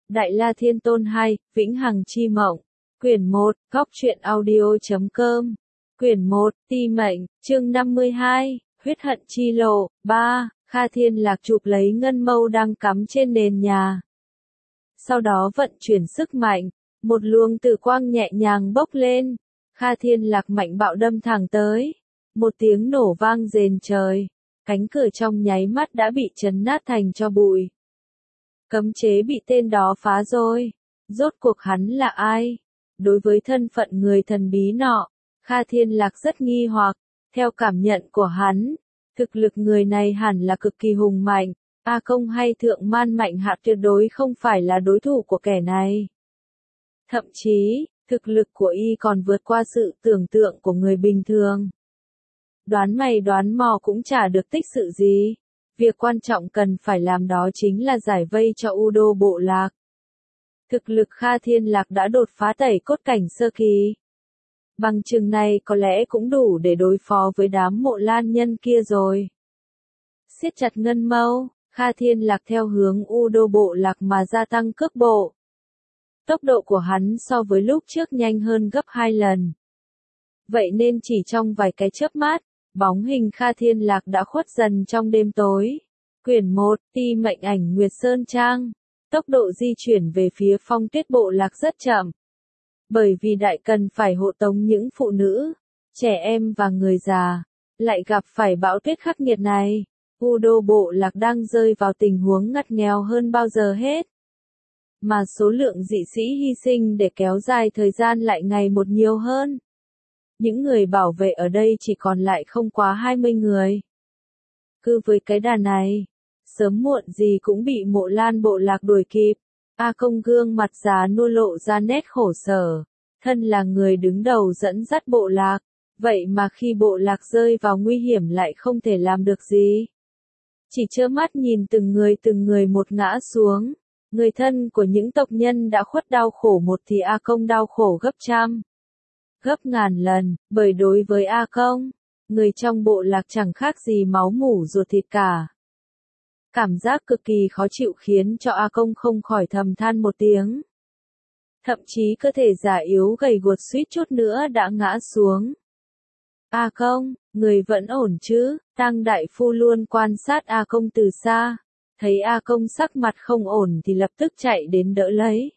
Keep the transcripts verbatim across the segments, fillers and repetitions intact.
Đại La Thiên Tôn hai, Vĩnh Hằng Chi Mộng. Quyển một, Góc Truyện Audio chấm com. Quyển một, Ti Mệnh, chương năm mươi hai, Huyết Hận Chi Lộ. ba. Kha Thiên Lạc chụp lấy ngân mâu đang cắm trên nền nhà. Sau đó vận chuyển sức mạnh, một luồng tử quang nhẹ nhàng bốc lên. Kha Thiên Lạc mạnh bạo đâm thẳng tới. Một tiếng nổ vang rền trời. Cánh cửa trong nháy mắt đã bị chấn nát thành tro bụi. Cấm chế bị tên đó phá rồi. Rốt cuộc hắn là ai? Đối với thân phận người thần bí nọ, Kha Thiên Lạc rất nghi hoặc. Theo cảm nhận của hắn, thực lực người này hẳn là cực kỳ hùng mạnh. A Công hay Thượng Man Mạnh Hạ tuyệt đối không phải là đối thủ của kẻ này. Thậm chí, thực lực của y còn vượt qua sự tưởng tượng của người bình thường. Đoán mày đoán mò cũng chả được tích sự gì. Việc quan trọng cần phải làm đó chính là giải vây cho Udo bộ lạc. Thực lực Kha Thiên Lạc đã đột phá tẩy cốt cảnh sơ kỳ. Bằng chừng này có lẽ cũng đủ để đối phó với đám Mộ Lan nhân kia rồi. Siết chặt ngân mâu, Kha Thiên Lạc theo hướng Udo bộ lạc mà gia tăng cước bộ. Tốc độ của hắn so với lúc trước nhanh hơn gấp hai lần. Vậy nên chỉ trong vài cái chớp mắt, bóng hình Kha Thiên Lạc đã khuất dần trong đêm tối. Quyển một, Ti Mệnh Ảnh Nguyệt Sơn Trang. Tốc độ di chuyển về phía Phong Tuyết bộ lạc rất chậm. Bởi vì đại cần phải hộ tống những phụ nữ, trẻ em và người già, lại gặp phải bão tuyết khắc nghiệt này. Udo bộ lạc đang rơi vào tình huống ngặt nghèo hơn bao giờ hết. Mà số lượng dị sĩ hy sinh để kéo dài thời gian lại ngày một nhiều hơn. Những người bảo vệ ở đây chỉ còn lại không quá hai mươi người. Cứ với cái đà này, sớm muộn gì cũng bị Mộ Lan bộ lạc đuổi kịp. A Công gương mặt già nua lộ ra nét khổ sở. Thân là người đứng đầu dẫn dắt bộ lạc, vậy mà khi bộ lạc rơi vào nguy hiểm lại không thể làm được gì. Chỉ trơ mắt nhìn từng người từng người một ngã xuống. Người thân của những tộc nhân đã khuất đau khổ một thì A Công đau khổ gấp trăm, gấp ngàn lần, bởi đối với A Công, người trong bộ lạc chẳng khác gì máu mủ ruột thịt cả. Cảm giác cực kỳ khó chịu khiến cho A Công không khỏi thầm than một tiếng. Thậm chí cơ thể già yếu gầy guộc suýt chút nữa đã ngã xuống. A Công, người vẫn ổn chứ? Tang đại phu luôn quan sát A Công từ xa. Thấy A Công sắc mặt không ổn thì lập tức chạy đến đỡ lấy.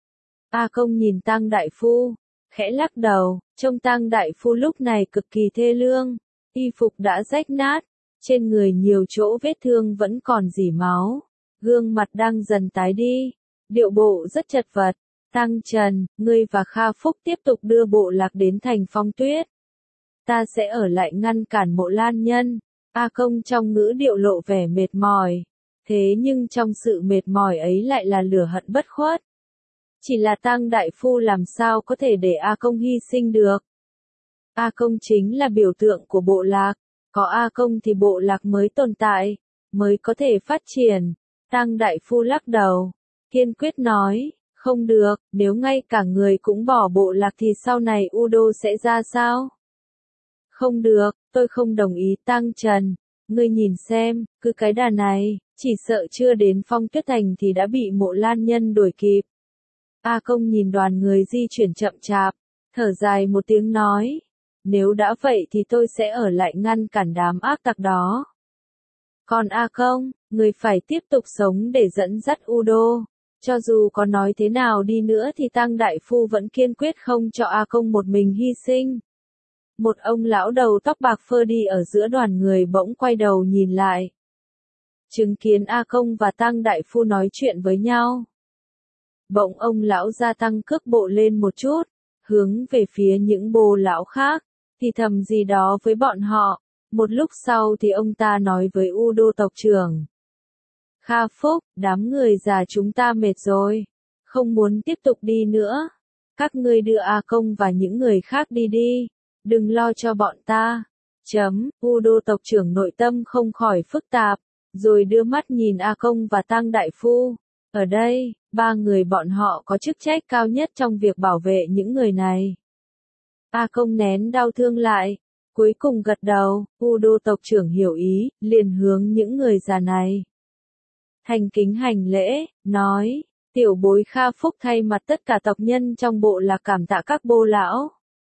A Công nhìn Tang đại phu, khẽ lắc đầu, trông Tang đại phu lúc này cực kỳ thê lương. Y phục đã rách nát, trên người nhiều chỗ vết thương vẫn còn rỉ máu. Gương mặt đang dần tái đi, điệu bộ rất chật vật. Tăng Trần, ngươi và Kha Phúc tiếp tục đưa bộ lạc đến thành Phong Tuyết. Ta sẽ ở lại ngăn cản Mộ Lan nhân. A Công trong ngữ điệu lộ vẻ mệt mỏi. Thế nhưng trong sự mệt mỏi ấy lại là lửa hận bất khuất. Chỉ là Tang đại phu làm sao có thể để A Công hy sinh được. A Công chính là biểu tượng của bộ lạc. Có A Công thì bộ lạc mới tồn tại, mới có thể phát triển. Tang đại phu lắc đầu, kiên quyết nói, không được, nếu ngay cả người cũng bỏ bộ lạc thì sau này Udo sẽ ra sao? Không được, tôi không đồng ý. Tăng Trần, ngươi nhìn xem, cứ cái đà này, chỉ sợ chưa đến Phong Tuyết Thành thì đã bị Mộ Lan nhân đuổi kịp. A Công nhìn đoàn người di chuyển chậm chạp, thở dài một tiếng nói, nếu đã vậy thì tôi sẽ ở lại ngăn cản đám ác tặc đó. Còn A Công, người phải tiếp tục sống để dẫn dắt Udo. Cho dù có nói thế nào đi nữa thì Tang đại phu vẫn kiên quyết không cho A Công một mình hy sinh. Một ông lão đầu tóc bạc phơ đi ở giữa đoàn người bỗng quay đầu nhìn lại. Chứng kiến A Công và Tang đại phu nói chuyện với nhau. Bỗng ông lão gia tăng cước bộ lên một chút, hướng về phía những bồ lão khác, thì thầm gì đó với bọn họ. Một lúc sau thì ông ta nói với Udo tộc trưởng. Kha Phúc, đám người già chúng ta mệt rồi, không muốn tiếp tục đi nữa. Các ngươi đưa A Công và những người khác đi đi, đừng lo cho bọn ta. Chấm, Udo tộc trưởng nội tâm không khỏi phức tạp, rồi đưa mắt nhìn A Công và Tang đại phu. Ở đây, ba người bọn họ có chức trách cao nhất trong việc bảo vệ những người này. A Công nén đau thương lại, cuối cùng gật đầu. Udo tộc trưởng hiểu ý, liền hướng những người già này thành kính hành lễ, nói, Tiểu bối Kha Phúc thay mặt tất cả tộc nhân trong bộ lạc cảm tạ các bô lão.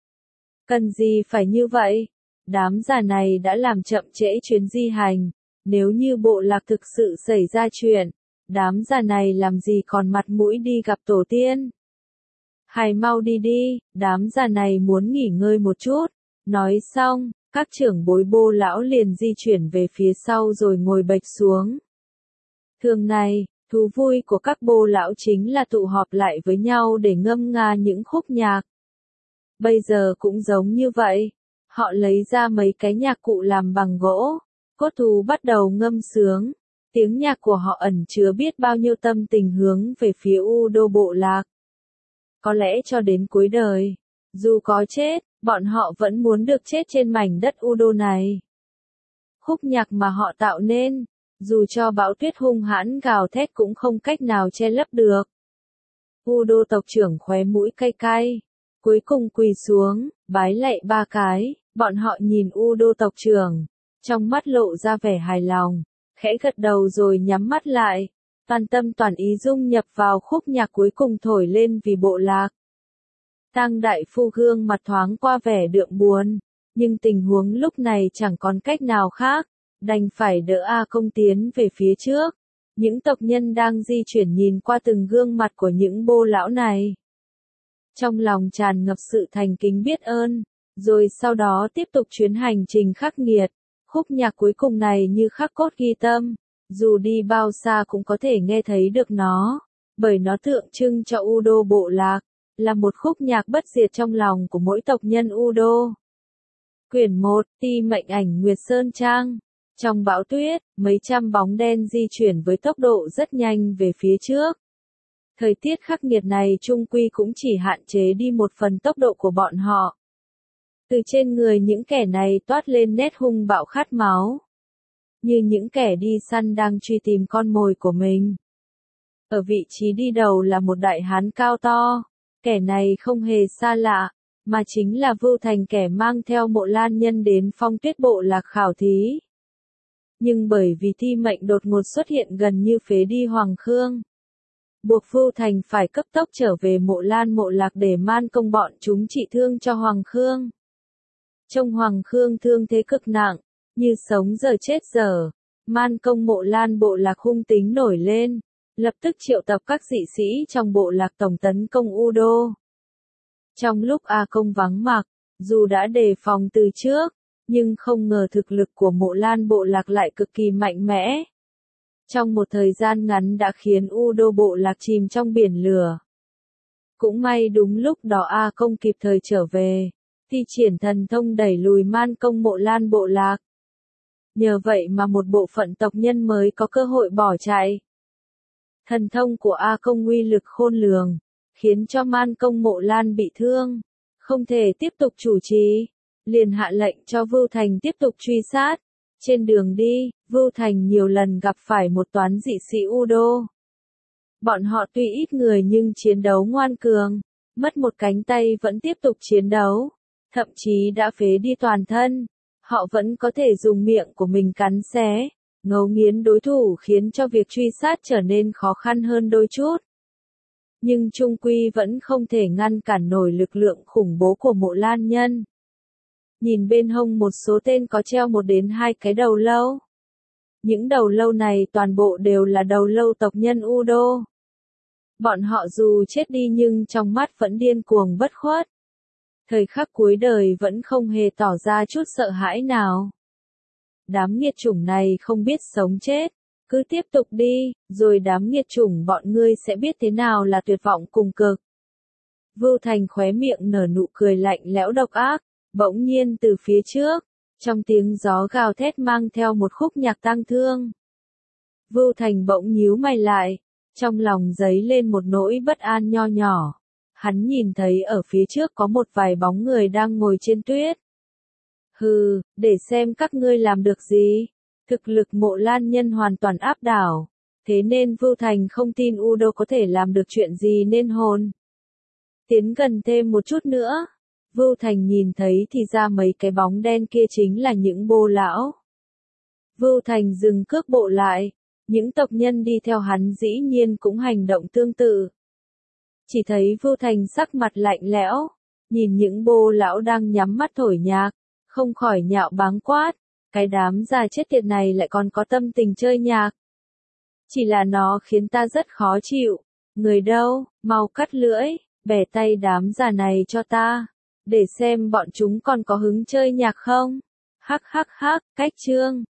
Cần gì phải như vậy? Đám già này đã làm chậm trễ chuyến di hành. Nếu như bộ lạc thực sự xảy ra chuyện, đám già này làm gì còn mặt mũi đi gặp tổ tiên? Hãy mau đi đi, đám già này muốn nghỉ ngơi một chút. Nói xong, các trưởng bối bô lão liền di chuyển về phía sau rồi ngồi bệch xuống. Thường này, thú vui của các bô lão chính là tụ họp lại với nhau để ngâm nga những khúc nhạc. Bây giờ cũng giống như vậy, họ lấy ra mấy cái nhạc cụ làm bằng gỗ, cốt thú bắt đầu ngâm sướng, tiếng nhạc của họ ẩn chứa biết bao nhiêu tâm tình hướng về phía Udo bộ lạc. Có lẽ cho đến cuối đời, dù có chết, bọn họ vẫn muốn được chết trên mảnh đất Udo này. Khúc nhạc mà họ tạo nên, dù cho bão tuyết hung hãn gào thét cũng không cách nào che lấp được. Udo tộc trưởng khóe mũi cay cay, cuối cùng quỳ xuống, bái lạy ba cái, bọn họ nhìn Udo tộc trưởng, trong mắt lộ ra vẻ hài lòng, khẽ gật đầu rồi nhắm mắt lại, toàn tâm toàn ý dung nhập vào khúc nhạc cuối cùng thổi lên vì bộ lạc. Tang đại phu gương mặt thoáng qua vẻ đượm buồn, nhưng tình huống lúc này chẳng còn cách nào khác, đành phải đỡ A Công tiến về phía trước. Những tộc nhân đang di chuyển nhìn qua từng gương mặt của những bô lão này. Trong lòng tràn ngập sự thành kính biết ơn, rồi sau đó tiếp tục chuyến hành trình khắc nghiệt. Khúc nhạc cuối cùng này như khắc cốt ghi tâm, dù đi bao xa cũng có thể nghe thấy được nó, bởi nó tượng trưng cho Udo bộ lạc, là một khúc nhạc bất diệt trong lòng của mỗi tộc nhân Udo. Quyển một, Ti mệnh ảnh Nguyệt Sơn Trang. Trong bão tuyết, mấy trăm bóng đen di chuyển với tốc độ rất nhanh về phía trước. Thời tiết khắc nghiệt này chung quy cũng chỉ hạn chế đi một phần tốc độ của bọn họ. Từ trên người những kẻ này toát lên nét hung bạo khát máu, như những kẻ đi săn đang truy tìm con mồi của mình. Ở vị trí đi đầu là một đại hán cao to, kẻ này không hề xa lạ, mà chính là Vưu Thành, kẻ mang theo Mộ Lan Nhân đến Phong Tuyết bộ lạc khảo thí. Nhưng bởi vì thi mệnh đột ngột xuất hiện gần như phế đi Hoàng Khương, buộc Vưu Thành phải cấp tốc trở về Mộ Lan mộ lạc để man công bọn chúng trị thương cho Hoàng Khương. Trông Hoàng Khương thương thế cực nặng, như sống giờ chết giờ, man công Mộ Lan bộ lạc hung tính nổi lên, lập tức triệu tập các dị sĩ trong bộ lạc tổng tấn công Udo. Trong lúc A Công vắng mặt, dù đã đề phòng từ trước, nhưng không ngờ thực lực của Mộ Lan bộ lạc lại cực kỳ mạnh mẽ. Trong một thời gian ngắn đã khiến Udo bộ lạc chìm trong biển lửa. Cũng may đúng lúc đó A Công kịp thời trở về, thi triển thần thông đẩy lùi man công Mộ Lan bộ lạc. Nhờ vậy mà một bộ phận tộc nhân mới có cơ hội bỏ chạy. Thần thông của A Công uy lực khôn lường, khiến cho man công Mộ Lan bị thương, không thể tiếp tục chủ trì, liền hạ lệnh cho Vưu Thành tiếp tục truy sát. Trên đường đi, Vưu Thành nhiều lần gặp phải một toán dị sĩ Udo. Bọn họ tuy ít người nhưng chiến đấu ngoan cường, mất một cánh tay vẫn tiếp tục chiến đấu, thậm chí đã phế đi toàn thân. Họ vẫn có thể dùng miệng của mình cắn xé, ngấu nghiến đối thủ, khiến cho việc truy sát trở nên khó khăn hơn đôi chút. Nhưng chung quy vẫn không thể ngăn cản nổi lực lượng khủng bố của Mộ Lan Nhân. Nhìn bên hông một số tên có treo một đến hai cái đầu lâu. Những đầu lâu này toàn bộ đều là đầu lâu tộc nhân Udo. Bọn họ dù chết đi nhưng trong mắt vẫn điên cuồng bất khuất. Thời khắc cuối đời vẫn không hề tỏ ra chút sợ hãi nào. Đám nghiệt chủng này không biết sống chết, cứ tiếp tục đi, rồi đám nghiệt chủng bọn ngươi sẽ biết thế nào là tuyệt vọng cùng cực. Vưu Thành khóe miệng nở nụ cười lạnh lẽo độc ác, bỗng nhiên từ phía trước, trong tiếng gió gào thét mang theo một khúc nhạc tang thương. Vưu Thành bỗng nhíu mày lại, trong lòng dấy lên một nỗi bất an nho nhỏ. Hắn nhìn thấy ở phía trước có một vài bóng người đang ngồi trên tuyết. Hừ, để xem các ngươi làm được gì. Thực lực Mộ Lan Nhân hoàn toàn áp đảo, thế nên Vưu Thành không tin Udo có thể làm được chuyện gì nên hồn. Tiến gần thêm một chút nữa, Vưu Thành nhìn thấy thì ra mấy cái bóng đen kia chính là những bô lão. Vưu Thành dừng cước bộ lại, Những tộc nhân đi theo hắn dĩ nhiên cũng hành động tương tự. Chỉ thấy Vưu Thành sắc mặt lạnh lẽo, nhìn những bô lão đang nhắm mắt thổi nhạc, không khỏi nhạo báng quát, cái đám già chết tiệt này lại còn có tâm tình chơi nhạc. Chỉ là nó khiến ta rất khó chịu, người đâu, mau cắt lưỡi, bẻ tay đám già này cho ta, để xem bọn chúng còn có hứng chơi nhạc không. Hắc hắc hắc, cách chương.